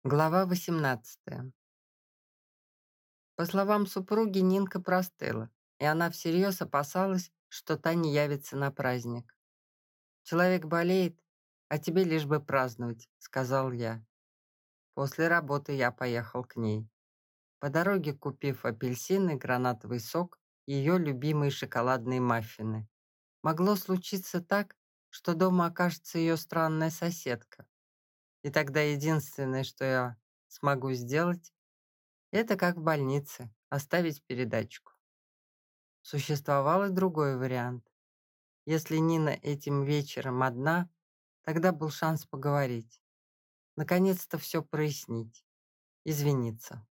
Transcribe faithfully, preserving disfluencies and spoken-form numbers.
Глава восемнадцатая. По словам супруги, Нинка простыла, и она всерьез опасалась, что та не явится на праздник. «Человек болеет, а тебе лишь бы праздновать», — сказал я. После работы я поехал к ней. По дороге купив апельсины, гранатовый сок и ее любимые шоколадные маффины. Могло случиться так, что дома окажется ее странная соседка. И тогда единственное, что я смогу сделать, это как в больнице, оставить передатчику. Существовал и другой вариант. Если Нина этим вечером одна, тогда был шанс поговорить. Наконец-то все прояснить. Извиниться.